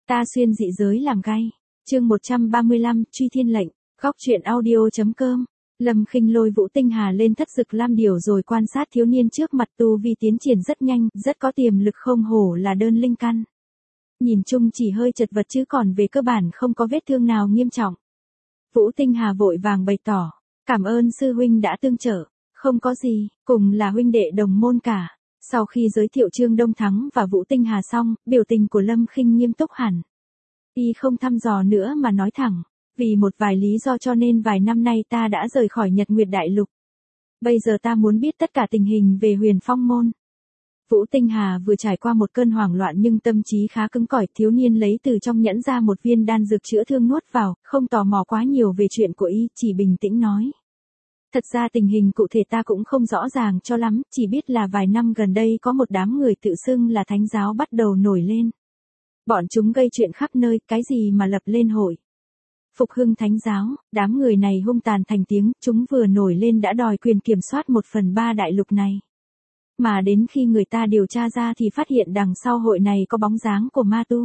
Ta xuyên dị giới làm gay. Chương 135, truy thiên lệnh. Góc truyện audio.com. Lâm Khinh lôi Vũ Tinh Hà lên thất dực lam điểu rồi quan sát thiếu niên trước mặt, tu vi tiến triển rất nhanh, rất có tiềm lực, không hổ là đơn linh căn. Nhìn chung chỉ hơi chật vật chứ còn về cơ bản không có vết thương nào nghiêm trọng. Vũ Tinh Hà vội vàng bày tỏ, cảm ơn sư huynh đã tương trợ, không có gì, cùng là huynh đệ đồng môn cả. Sau khi giới thiệu Trương Đông Thắng và Vũ Tinh Hà xong, biểu tình của Lâm Khinh nghiêm túc hẳn. Y không thăm dò nữa mà nói thẳng, vì một vài lý do cho nên vài năm nay ta đã rời khỏi Nhật Nguyệt Đại Lục. Bây giờ ta muốn biết tất cả tình hình về Huyền Phong môn. Vũ Tinh Hà vừa trải qua một cơn hoảng loạn nhưng tâm trí khá cứng cỏi, thiếu niên lấy từ trong nhẫn ra một viên đan dược chữa thương nuốt vào, không tò mò quá nhiều về chuyện của y, chỉ bình tĩnh nói. Thật ra tình hình cụ thể ta cũng không rõ ràng cho lắm, chỉ biết là vài năm gần đây có một đám người tự xưng là thánh giáo bắt đầu nổi lên. Bọn chúng gây chuyện khắp nơi, cái gì mà lập lên hội phục hưng thánh giáo, đám người này hung tàn thành tiếng, chúng vừa nổi lên đã đòi quyền kiểm soát 1/3 đại lục này. Mà đến khi người ta điều tra ra thì phát hiện đằng sau hội này có bóng dáng của ma tu.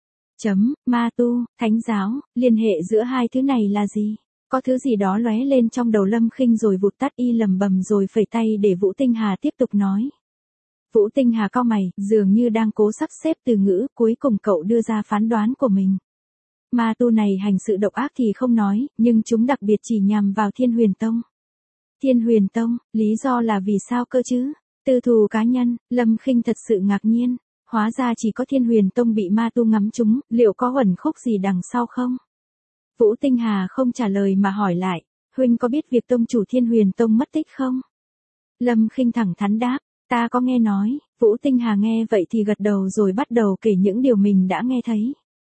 Ma tu, thánh giáo, liên hệ giữa hai thứ này là gì? Có thứ gì đó lóe lên trong đầu Lâm Khinh rồi vụt tắt, y lầm bầm rồi phẩy tay để Vũ Tinh Hà tiếp tục nói. Vũ Tinh Hà cau mày, dường như đang cố sắp xếp từ ngữ, cuối cùng cậu đưa ra phán đoán của mình. Ma tu này hành sự độc ác thì không nói, nhưng chúng đặc biệt chỉ nhằm vào Thiên Huyền Tông. Thiên Huyền Tông, lý do là vì sao cơ chứ? Tư thù cá nhân, Lâm Khinh thật sự ngạc nhiên, hóa ra chỉ có Thiên Huyền Tông bị ma tu ngắm trúng, liệu có uẩn khúc gì đằng sau không? Vũ Tinh Hà không trả lời mà hỏi lại, huynh có biết việc tông chủ Thiên Huyền Tông mất tích không? Lâm Khinh thẳng thắn đáp, ta có nghe nói. Vũ Tinh Hà nghe vậy thì gật đầu rồi bắt đầu kể những điều mình đã nghe thấy.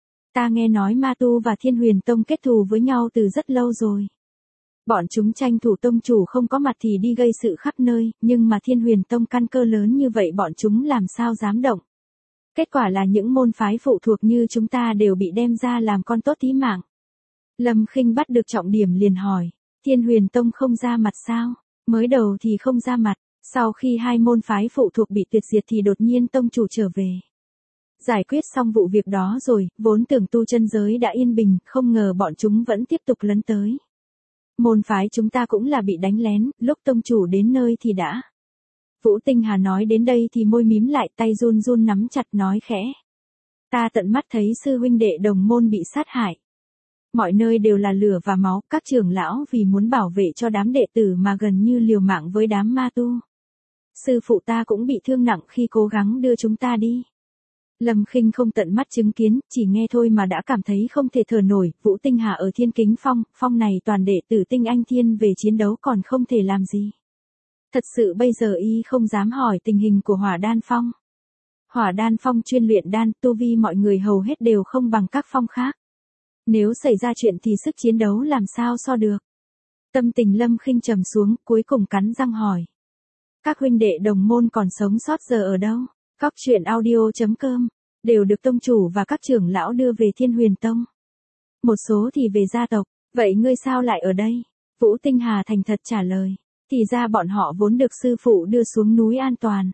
Ta nghe nói ma tu và Thiên Huyền Tông kết thù với nhau từ rất lâu rồi. Bọn chúng tranh thủ tông chủ không có mặt thì đi gây sự khắp nơi, nhưng mà Thiên Huyền Tông căn cơ lớn như vậy bọn chúng làm sao dám động. Kết quả là những môn phái phụ thuộc như chúng ta đều bị đem ra làm con tốt tí mạng. Lâm Khinh bắt được trọng điểm liền hỏi, Thiên Huyền Tông không ra mặt sao? Mới đầu thì không ra mặt, sau khi hai môn phái phụ thuộc bị tuyệt diệt thì đột nhiên tông chủ trở về. Giải quyết xong vụ việc đó rồi, vốn tưởng tu chân giới đã yên bình, không ngờ bọn chúng vẫn tiếp tục lấn tới. Môn phái chúng ta cũng là bị đánh lén, lúc tông chủ đến nơi thì đã. Vũ Tinh Hà nói đến đây thì môi mím lại, tay run run nắm chặt nói khẽ. Ta tận mắt thấy sư huynh đệ đồng môn bị sát hại. Mọi nơi đều là lửa và máu, các trưởng lão vì muốn bảo vệ cho đám đệ tử mà gần như liều mạng với đám ma tu. Sư phụ ta cũng bị thương nặng khi cố gắng đưa chúng ta đi. Lâm Khinh không tận mắt chứng kiến, chỉ nghe thôi mà đã cảm thấy không thể thở nổi. Vũ Tinh Hà ở Thiên Kính Phong, phong này toàn đệ tử tinh anh thiên về chiến đấu còn không thể làm gì. Thật sự bây giờ y không dám hỏi tình hình của Hỏa Đan Phong. Hỏa Đan Phong chuyên luyện đan, tu vi mọi người hầu hết đều không bằng các phong khác. Nếu xảy ra chuyện thì sức chiến đấu làm sao so được. Tâm tình Lâm Khinh trầm xuống, cuối cùng cắn răng hỏi. Các huynh đệ đồng môn còn sống sót giờ ở đâu? Góc truyện audio.com, đều được tông chủ và các trưởng lão đưa về Thiên Huyền Tông. Một số thì về gia tộc, vậy ngươi sao lại ở đây? Vũ Tinh Hà thành thật trả lời, thì ra bọn họ vốn được sư phụ đưa xuống núi an toàn.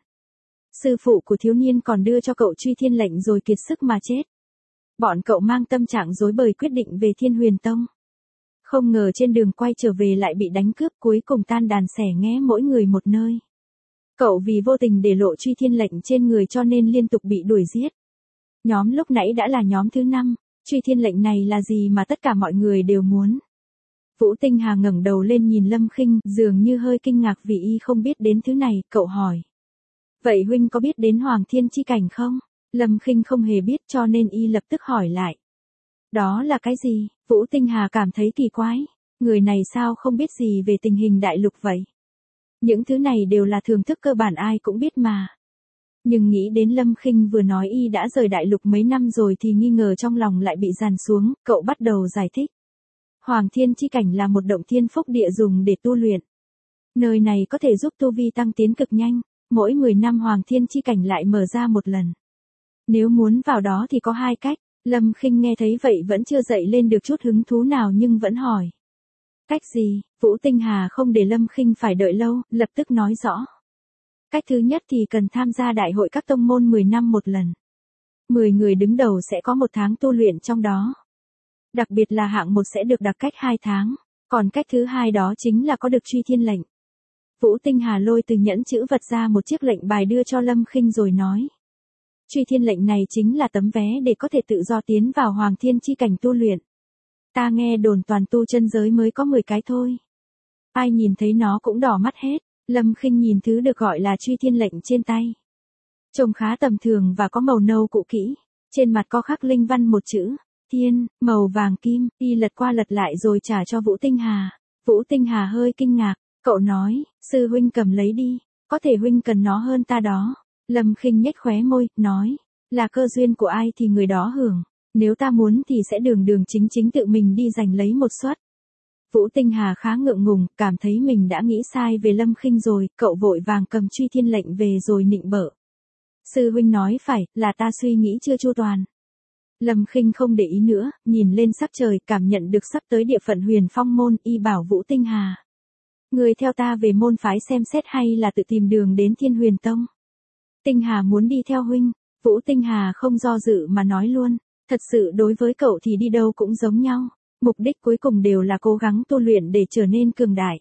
Sư phụ của thiếu niên còn đưa cho cậu truy thiên lệnh rồi kiệt sức mà chết. Bọn cậu mang tâm trạng rối bời quyết định về Thiên Huyền Tông. Không ngờ trên đường quay trở về lại bị đánh cướp, cuối cùng tan đàn xẻ nghé mỗi người một nơi. Cậu vì vô tình để lộ truy thiên lệnh trên người cho nên liên tục bị đuổi giết. Nhóm lúc nãy đã là nhóm thứ 5, truy thiên lệnh này là gì mà tất cả mọi người đều muốn. Vũ Tinh Hà ngẩng đầu lên nhìn Lâm Khinh, dường như hơi kinh ngạc vì y không biết đến thứ này, cậu hỏi. Vậy huynh có biết đến Hoàng Thiên chi cảnh không? Lâm Khinh không hề biết cho nên y lập tức hỏi lại. Đó là cái gì? Vũ Tinh Hà cảm thấy kỳ quái. Người này sao không biết gì về tình hình đại lục vậy? Những thứ này đều là thưởng thức cơ bản ai cũng biết mà. Nhưng nghĩ đến Lâm Khinh vừa nói y đã rời đại lục mấy năm rồi thì nghi ngờ trong lòng lại bị dàn xuống, cậu bắt đầu giải thích. Hoàng Thiên chi cảnh là một động thiên phúc địa dùng để tu luyện. Nơi này có thể giúp tu vi tăng tiến cực nhanh, mỗi 10 năm Hoàng Thiên chi cảnh lại mở ra một lần. Nếu muốn vào đó thì có 2 cách, Lâm Khinh nghe thấy vậy vẫn chưa dậy lên được chút hứng thú nào nhưng vẫn hỏi. Cách gì? Vũ Tinh Hà không để Lâm Khinh phải đợi lâu, lập tức nói rõ. Cách thứ nhất thì cần tham gia đại hội các tông môn 10 năm một lần. 10 người đứng đầu sẽ có 1 tháng tu luyện trong đó. Đặc biệt là hạng 1 sẽ được đặc cách 2 tháng, còn cách thứ 2 đó chính là có được truy thiên lệnh. Vũ Tinh Hà lôi từ nhẫn chữ vật ra một chiếc lệnh bài đưa cho Lâm Khinh rồi nói. Truy thiên lệnh này chính là tấm vé để có thể tự do tiến vào Hoàng Thiên chi cảnh tu luyện. Ta nghe đồn toàn tu chân giới mới có 10 cái thôi. Ai nhìn thấy nó cũng đỏ mắt hết. Lâm Khinh nhìn thứ được gọi là truy thiên lệnh trên tay. Trông khá tầm thường và có màu nâu cũ kỹ. Trên mặt có khắc linh văn một chữ, thiên, màu vàng kim. Y lật qua lật lại rồi trả cho Vũ Tinh Hà. Vũ Tinh Hà hơi kinh ngạc. Cậu nói, sư huynh cầm lấy đi. Có thể huynh cần nó hơn ta đó. Lâm Khinh nhếch khóe môi, nói. Là cơ duyên của ai thì người đó hưởng. Nếu ta muốn thì sẽ đường đường chính chính tự mình đi giành lấy một suất. Vũ Tinh Hà khá ngượng ngùng, cảm thấy mình đã nghĩ sai về Lâm Khinh rồi, cậu vội vàng cầm truy thiên lệnh về rồi nịnh bợ. Sư huynh nói phải, là ta suy nghĩ chưa chu toàn. Lâm Khinh không để ý nữa, nhìn lên sắc trời, cảm nhận được sắp tới địa phận Huyền Phong môn, y bảo Vũ Tinh Hà. Người theo ta về môn phái xem xét hay là tự tìm đường đến Thiên Huyền Tông? Tinh Hà muốn đi theo huynh. Vũ Tinh Hà không do dự mà nói luôn. Thật sự đối với cậu thì đi đâu cũng giống nhau. Mục đích cuối cùng đều là cố gắng tu luyện để trở nên cường đại.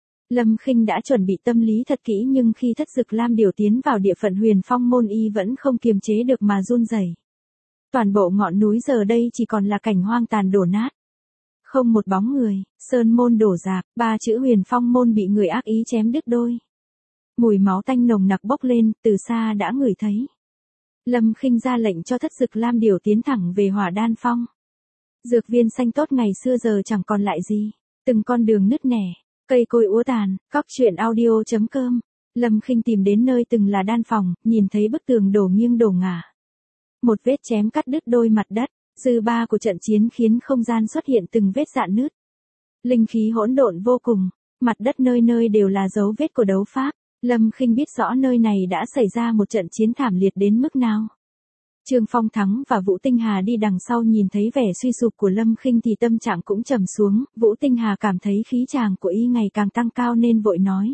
Lâm Khinh đã chuẩn bị tâm lý thật kỹ nhưng khi Thất Dực Lam Điểu tiến vào địa phận Huyền Phong môn y vẫn không kiềm chế được mà run rẩy. Toàn bộ ngọn núi giờ đây chỉ còn là cảnh hoang tàn đổ nát. Không một bóng người, sơn môn đổ rạp, 3 chữ Huyền Phong môn bị người ác ý chém đứt đôi. Mùi máu tanh nồng nặc bốc lên, từ xa đã ngửi thấy. Lâm Khinh ra lệnh cho Thất Dực Lam Điểu tiến thẳng về Hỏa Đan Phong. Dược viên xanh tốt ngày xưa giờ chẳng còn lại gì, từng con đường nứt nẻ, cây cối úa tàn. Cóc truyện audio.com. Lâm Khinh tìm đến nơi từng là đan phòng, nhìn thấy bức tường đổ nghiêng đổ ngả. Một vết chém cắt đứt đôi mặt đất, dư ba của trận chiến khiến không gian xuất hiện từng vết rạn nứt. Linh khí hỗn độn vô cùng, mặt đất nơi nơi đều là dấu vết của đấu pháp. Lâm Khinh biết rõ nơi này đã xảy ra một trận chiến thảm liệt đến mức nào. Trương Phong Thắng và Vũ Tinh Hà đi đằng sau nhìn thấy vẻ suy sụp của Lâm Khinh thì tâm trạng cũng trầm xuống. Vũ Tinh Hà cảm thấy khí chàng của y ngày càng tăng cao nên vội nói.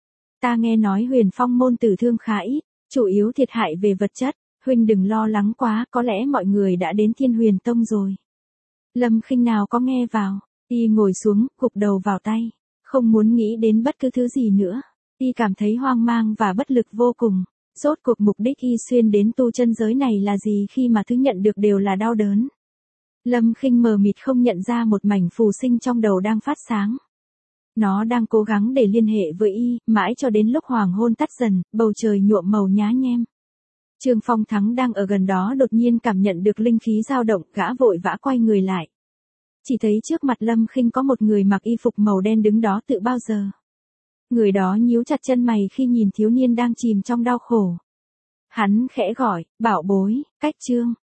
Ta nghe nói Huyền Phong môn tử thương khá ít, chủ yếu thiệt hại về vật chất. Huynh đừng lo lắng quá, có lẽ mọi người đã đến Thiên Huyền Tông rồi. Lâm Khinh nào có nghe vào, y ngồi xuống, gục đầu vào tay, không muốn nghĩ đến bất cứ thứ gì nữa. Y cảm thấy hoang mang và bất lực vô cùng. Rốt cuộc mục đích y xuyên đến tu chân giới này là gì khi mà thứ nhận được đều là đau đớn. Lâm Khinh mờ mịt không nhận ra một mảnh phù sinh trong đầu đang phát sáng. Nó đang cố gắng để liên hệ với y, mãi cho đến lúc hoàng hôn tắt dần, bầu trời nhuộm màu nhá nhem. Trương Phong Thắng đang ở gần đó đột nhiên cảm nhận được linh khí dao động, gã vội vã quay người lại. Chỉ thấy trước mặt Lâm Khinh có một người mặc y phục màu đen đứng đó tự bao giờ. Người đó nhíu chặt chân mày khi nhìn thiếu niên đang chìm trong đau khổ. Hắn khẽ gọi, bảo bối, cách Trương.